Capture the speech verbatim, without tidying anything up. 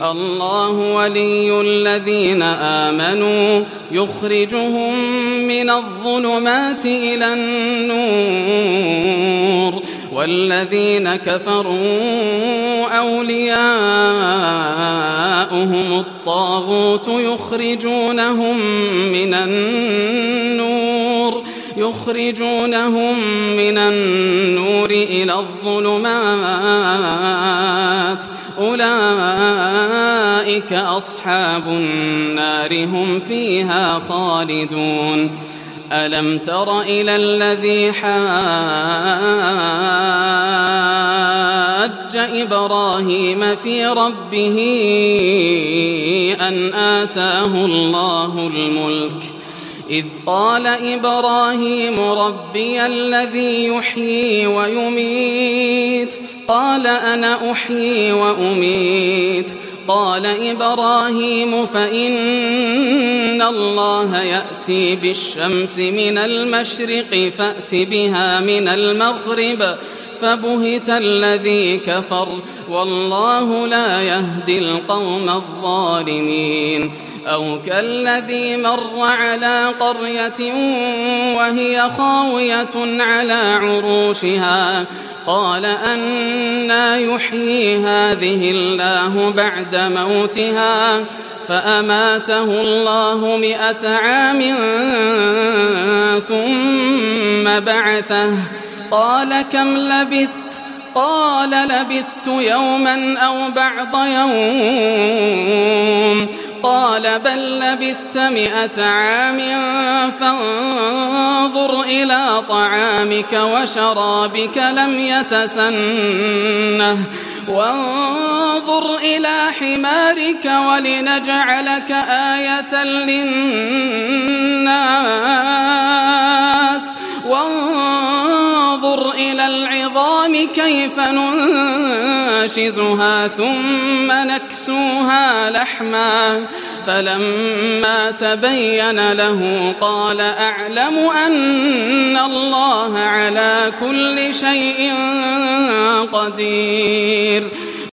الله ولي الذين آمنوا يخرجهم من الظلمات إلى النور والذين كفروا أولياؤهم الطاغوت يخرجونهم من النور يخرجونهم من النور إلى الظلمات أولئك أصحاب النار هم فيها خالدون ألم تر إلى الذي حاج إبراهيم في ربه أن آتاه الله الملك إذ قال إبراهيم ربي الذي يحيي ويميت قال أنا أحيي وأميت قال إبراهيم فإن الله يأتي بالشمس من المشرق فأت بها من المغرب فبهت الذي كفر والله لا يهدي القوم الظالمين أو كالذي مر على قرية وهي خاوية على عروشها قال أنى يحيي هذه الله بعد موتها فأماته الله مئة عام ثم بعثه قال كم لبثت قال لبثت يوما أو بعض يوم قال بل لبثت مئة عام فانظر إلى طعامك وشرابك لم يتسنه وانظر إلى حمارك ولنجعلك آية للناس وانظر إلى العظام كيف ننشزها ثم نكسوها لحما فلما تبين له قال أعلم أن الله على كل شيء قدير